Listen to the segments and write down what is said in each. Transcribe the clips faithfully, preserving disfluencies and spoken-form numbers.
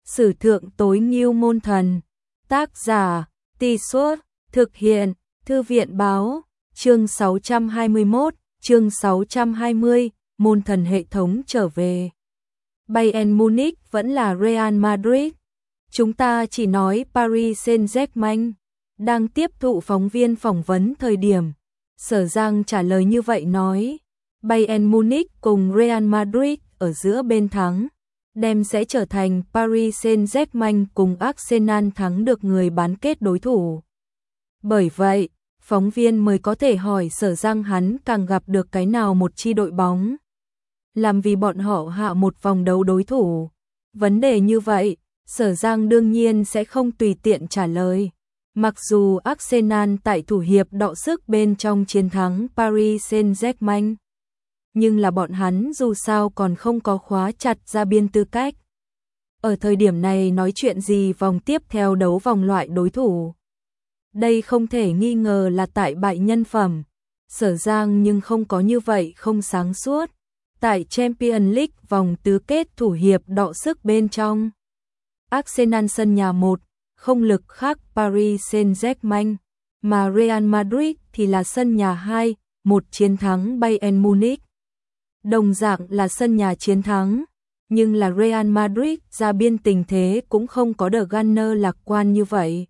Sử thượng tối ngưu môn thần. Tác giả, Tì Suốt, thực hiện, Thư viện báo, chương sáu trăm hai mươi mốt, chương sáu trăm hai mươi, môn thần hệ thống trở về. Bayern Munich vẫn là Real Madrid. Chúng ta chỉ nói Paris Saint-Germain. Đang tiếp thụ phóng viên phỏng vấn thời điểm, Sở Giang trả lời như vậy nói, Bayern Munich cùng Real Madrid ở giữa bên thắng, đem sẽ trở thành Paris Saint-Germain cùng Arsenal thắng được người bán kết đối thủ. Bởi vậy, phóng viên mới có thể hỏi Sở Giang hắn càng gặp được cái nào một chi đội bóng. Làm vì bọn họ hạ một vòng đấu đối thủ. Vấn đề như vậy, Sở Giang đương nhiên sẽ không tùy tiện trả lời. Mặc dù Arsenal tại thủ hiệp đọ sức bên trong chiến thắng Paris Saint-Germain, nhưng là bọn hắn dù sao còn không có khóa chặt ra biên tư cách. Ở thời điểm này nói chuyện gì vòng tiếp theo đấu vòng loại đối thủ. Đây không thể nghi ngờ là tại bại nhân phẩm. Sở Giang nhưng không có như vậy không sáng suốt. Tại Champions League vòng tứ kết thủ hiệp đọ sức bên trong, Arsenal sân nhà một, không lực khác Paris Saint-Germain, mà Real Madrid thì là sân nhà hai, một chiến thắng Bayern Munich. Đồng dạng là sân nhà chiến thắng, nhưng là Real Madrid ra biên tình thế cũng không có The Gunner lạc quan như vậy.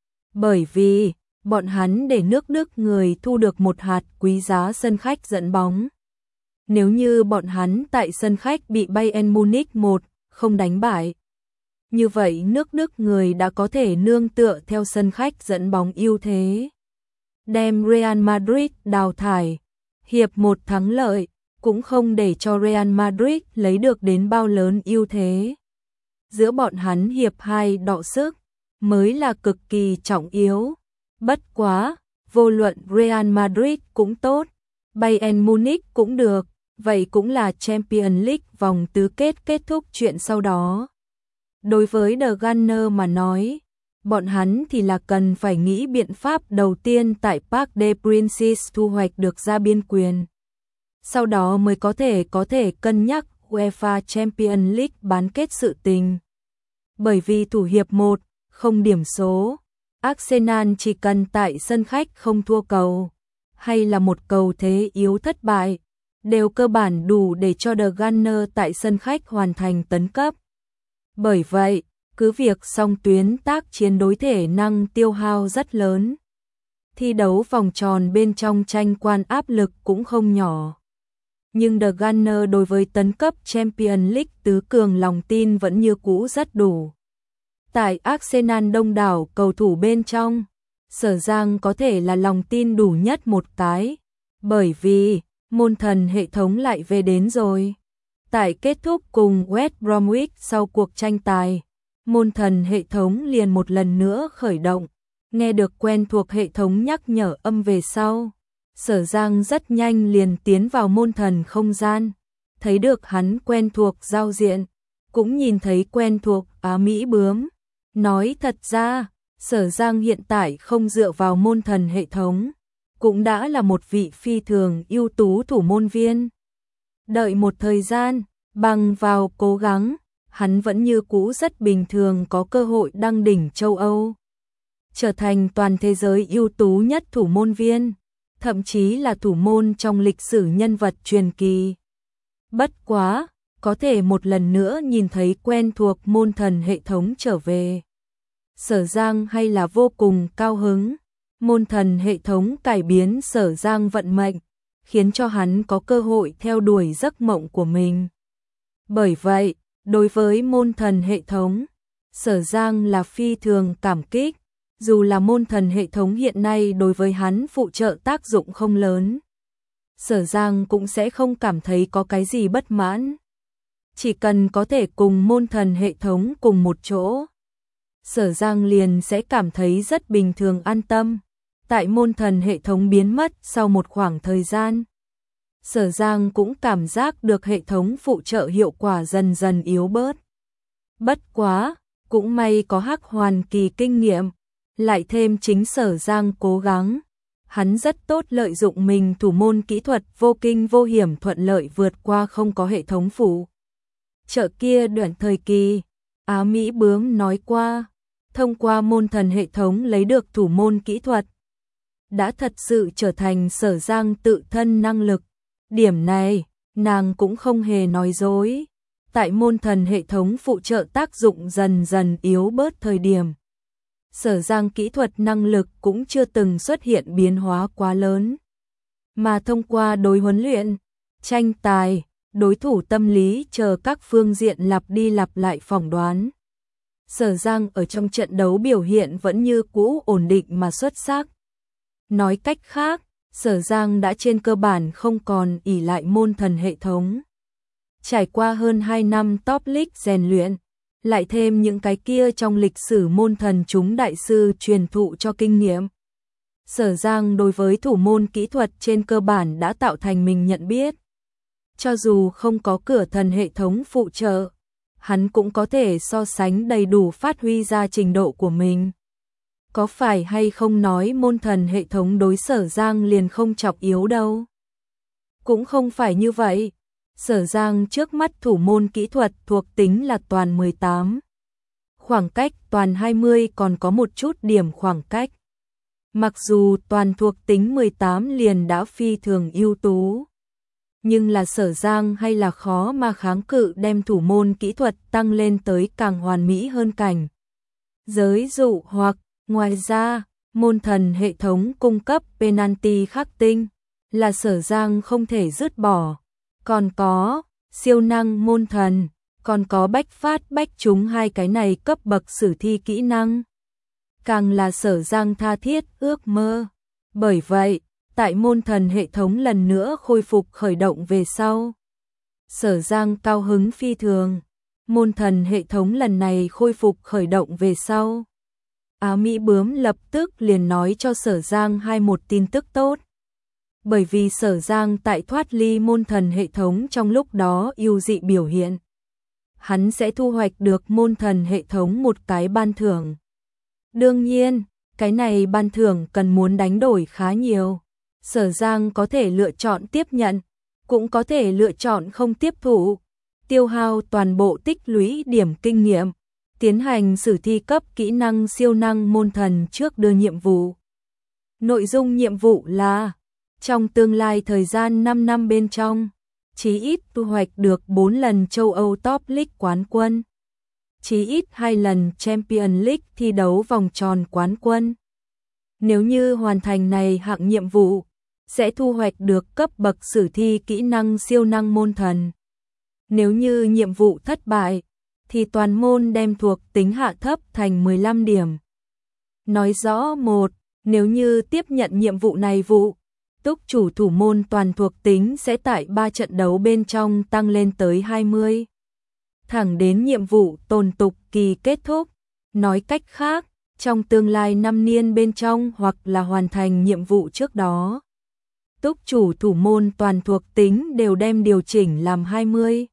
Bởi vì, bọn hắn để nước Đức người thu được một hạt quý giá sân khách dẫn bóng. Nếu như bọn hắn tại sân khách bị Bayern Munich một không đánh bại, như vậy nước Đức người đã có thể nương tựa theo sân khách dẫn bóng ưu thế, đem Real Madrid đào thải. Hiệp một thắng lợi, cũng không để cho Real Madrid lấy được đến bao lớn ưu thế. Giữa bọn hắn hiệp hai đọ sức, mới là cực kỳ trọng yếu. Bất quá, vô luận Real Madrid cũng tốt, Bayern Munich cũng được, vậy cũng là Champions League vòng tứ kết kết thúc chuyện sau đó. Đối với The Gunner mà nói, bọn hắn thì là cần phải nghĩ biện pháp đầu tiên tại Parc des Princes thu hoạch được ra biên quyền. Sau đó mới có thể có thể cân nhắc UEFA Champions League bán kết sự tình. Bởi vì thủ hiệp một, không điểm số, Arsenal chỉ cần tại sân khách không thua cầu, hay là một cầu thế yếu thất bại, đều cơ bản đủ để cho The Gunner tại sân khách hoàn thành tấn cấp. Bởi vậy, cứ việc song tuyến tác chiến đối thể năng tiêu hao rất lớn. Thi đấu vòng tròn bên trong tranh quan áp lực cũng không nhỏ. Nhưng The Gunner đối với tấn cấp Champions League tứ cường lòng tin vẫn như cũ rất đủ. Tại Arsenal đông đảo cầu thủ bên trong, Sở Giang có thể là lòng tin đủ nhất một cái. Bởi vì, môn thần hệ thống lại về đến rồi. Tại kết thúc cùng West Bromwich sau cuộc tranh tài, môn thần hệ thống liền một lần nữa khởi động. Nghe được quen thuộc hệ thống nhắc nhở âm về sau, Sở Giang rất nhanh liền tiến vào môn thần không gian. Thấy được hắn quen thuộc giao diện, cũng nhìn thấy quen thuộc Á Mỹ bướm. Nói thật ra, Sở Giang hiện tại không dựa vào môn thần hệ thống, cũng đã là một vị phi thường ưu tú thủ môn viên. Đợi một thời gian, bằng vào cố gắng, hắn vẫn như cũ rất bình thường có cơ hội đăng đỉnh châu Âu, trở thành toàn thế giới ưu tú nhất thủ môn viên, thậm chí là thủ môn trong lịch sử nhân vật truyền kỳ. Bất quá, có thể một lần nữa nhìn thấy quen thuộc môn thần hệ thống trở về. Sở Giang hay là vô cùng cao hứng. Môn thần hệ thống cải biến Sở Giang vận mệnh, khiến cho hắn có cơ hội theo đuổi giấc mộng của mình. Bởi vậy, đối với môn thần hệ thống, Sở Giang là phi thường cảm kích, dù là môn thần hệ thống hiện nay đối với hắn phụ trợ tác dụng không lớn. Sở Giang cũng sẽ không cảm thấy có cái gì bất mãn. Chỉ cần có thể cùng môn thần hệ thống cùng một chỗ, Sở Giang liền sẽ cảm thấy rất bình thường an tâm. Tại môn thần hệ thống biến mất sau một khoảng thời gian, Sở Giang cũng cảm giác được hệ thống phụ trợ hiệu quả dần dần yếu bớt. Bất quá, cũng may có Hắc Hoàn Kỳ kinh nghiệm, lại thêm chính Sở Giang cố gắng. Hắn rất tốt lợi dụng mình thủ môn kỹ thuật vô kinh vô hiểm thuận lợi vượt qua không có hệ thống phụ trợ kia đoạn thời kỳ. Á Mỹ Bướm nói qua, thông qua môn thần hệ thống lấy được thủ môn kỹ thuật, đã thật sự trở thành Sở Giang tự thân năng lực. Điểm này, nàng cũng không hề nói dối. Tại môn thần hệ thống phụ trợ tác dụng dần dần yếu bớt thời điểm, Sở Giang kỹ thuật năng lực cũng chưa từng xuất hiện biến hóa quá lớn. Mà thông qua đối huấn luyện, tranh tài, đối thủ tâm lý chờ các phương diện lặp đi lặp lại phỏng đoán, Sở Giang ở trong trận đấu biểu hiện vẫn như cũ ổn định mà xuất sắc. Nói cách khác, Sở Giang đã trên cơ bản không còn ỷ lại môn thần hệ thống. Trải qua hơn hai năm top league rèn luyện, lại thêm những cái kia trong lịch sử môn thần chúng đại sư truyền thụ cho kinh nghiệm, Sở Giang đối với thủ môn kỹ thuật trên cơ bản đã tạo thành mình nhận biết. Cho dù không có cửa thần hệ thống phụ trợ, hắn cũng có thể so sánh đầy đủ phát huy ra trình độ của mình. Có phải hay không nói môn thần hệ thống đối Sở Giang liền không chọc yếu đâu? Cũng không phải như vậy. Sở Giang trước mắt thủ môn kỹ thuật thuộc tính là toàn mười tám. Khoảng cách toàn hai mươi còn có một chút điểm khoảng cách. Mặc dù toàn thuộc tính mười tám liền đã phi thường ưu tú, nhưng là Sở Giang hay là khó mà kháng cự đem thủ môn kỹ thuật tăng lên tới càng hoàn mỹ hơn cảnh giới dụ hoặc. Ngoài ra, môn thần hệ thống cung cấp penalty khắc tinh là Sở Giang không thể dứt bỏ. Còn có siêu năng môn thần, còn có bách phát bách trúng hai cái này cấp bậc sử thi kỹ năng, càng là Sở Giang tha thiết ước mơ. Bởi vậy, tại môn thần hệ thống lần nữa khôi phục khởi động về sau, Sở Giang cao hứng phi thường. Môn thần hệ thống lần này khôi phục khởi động về sau, Á Mỹ Bướm lập tức liền nói cho Sở Giang hai một tin tức tốt. Bởi vì Sở Giang tại thoát ly môn thần hệ thống trong lúc đó ưu dị biểu hiện, hắn sẽ thu hoạch được môn thần hệ thống một cái ban thưởng. Đương nhiên, cái này ban thưởng cần muốn đánh đổi khá nhiều. Sở Giang có thể lựa chọn tiếp nhận, cũng có thể lựa chọn không tiếp thụ, tiêu hao toàn bộ tích lũy điểm kinh nghiệm, tiến hành sử thi cấp kỹ năng siêu năng môn thần trước đưa nhiệm vụ. Nội dung nhiệm vụ là trong tương lai thời gian năm năm bên trong, chí ít thu hoạch được bốn lần châu Âu Top League quán quân, chí ít hai lần Champions League thi đấu vòng tròn quán quân. Nếu như hoàn thành này hạng nhiệm vụ, sẽ thu hoạch được cấp bậc sử thi kỹ năng siêu năng môn thần. Nếu như nhiệm vụ thất bại, thì toàn môn đem thuộc tính hạ thấp thành mười lăm điểm. Nói rõ một, nếu như tiếp nhận nhiệm vụ này vụ, túc chủ thủ môn toàn thuộc tính sẽ tại ba trận đấu bên trong tăng lên tới hai mươi. Thẳng đến nhiệm vụ tồn tục kỳ kết thúc. Nói cách khác, trong tương lai năm niên bên trong hoặc là hoàn thành nhiệm vụ trước đó, túc chủ thủ môn toàn thuộc tính đều đem điều chỉnh làm hai mươi.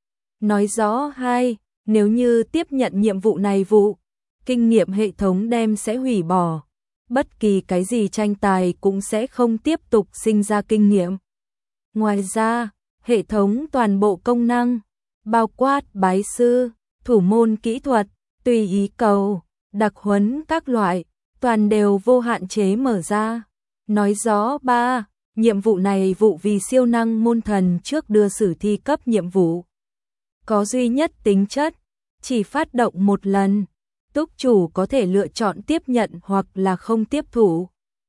Nói rõ hai, nếu như tiếp nhận nhiệm vụ này vụ, kinh nghiệm hệ thống đem sẽ hủy bỏ. Bất kỳ cái gì tranh tài cũng sẽ không tiếp tục sinh ra kinh nghiệm. Ngoài ra, hệ thống toàn bộ công năng, bao quát bái sư, thủ môn kỹ thuật, tùy ý cầu, đặc huấn các loại, toàn đều vô hạn chế mở ra. Nói rõ ba, nhiệm vụ này vụ vì siêu năng môn thần trước đưa sử thi cấp nhiệm vụ. Có duy nhất tính chất, chỉ phát động một lần. Túc chủ có thể lựa chọn tiếp nhận hoặc là không tiếp thủ.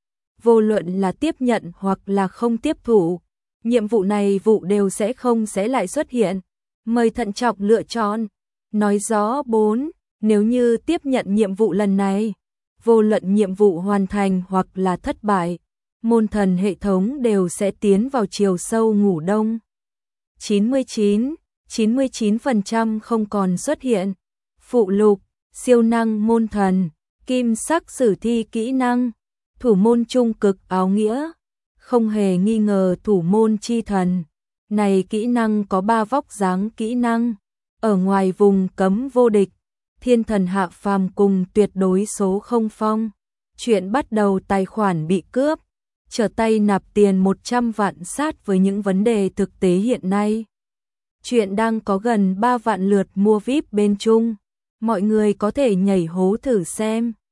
Vô luận là tiếp nhận hoặc là không tiếp thủ, nhiệm vụ này vụ đều sẽ không sẽ lại xuất hiện. Mời thận trọng lựa chọn. Nói rõ bốn, nếu như tiếp nhận nhiệm vụ lần này, vô luận nhiệm vụ hoàn thành hoặc là thất bại, môn thần hệ thống đều sẽ tiến vào chiều sâu ngủ đông. chín mươi chín, chín mươi chín phần trăm không còn xuất hiện. Phụ lục, siêu năng môn thần, kim sắc sử thi kỹ năng, thủ môn trung cực áo nghĩa, không hề nghi ngờ thủ môn chi thần. Này kỹ năng có ba vóc dáng kỹ năng, ở ngoài vùng cấm vô địch, thiên thần hạ phàm cùng tuyệt đối số không phong. Chuyện bắt đầu tài khoản bị cướp, trở tay nạp tiền một trăm vạn sát với những vấn đề thực tế hiện nay. Chuyện đang có gần ba vạn lượt mua víp bên Trung. mọi người có thể nhảy hố thử xem.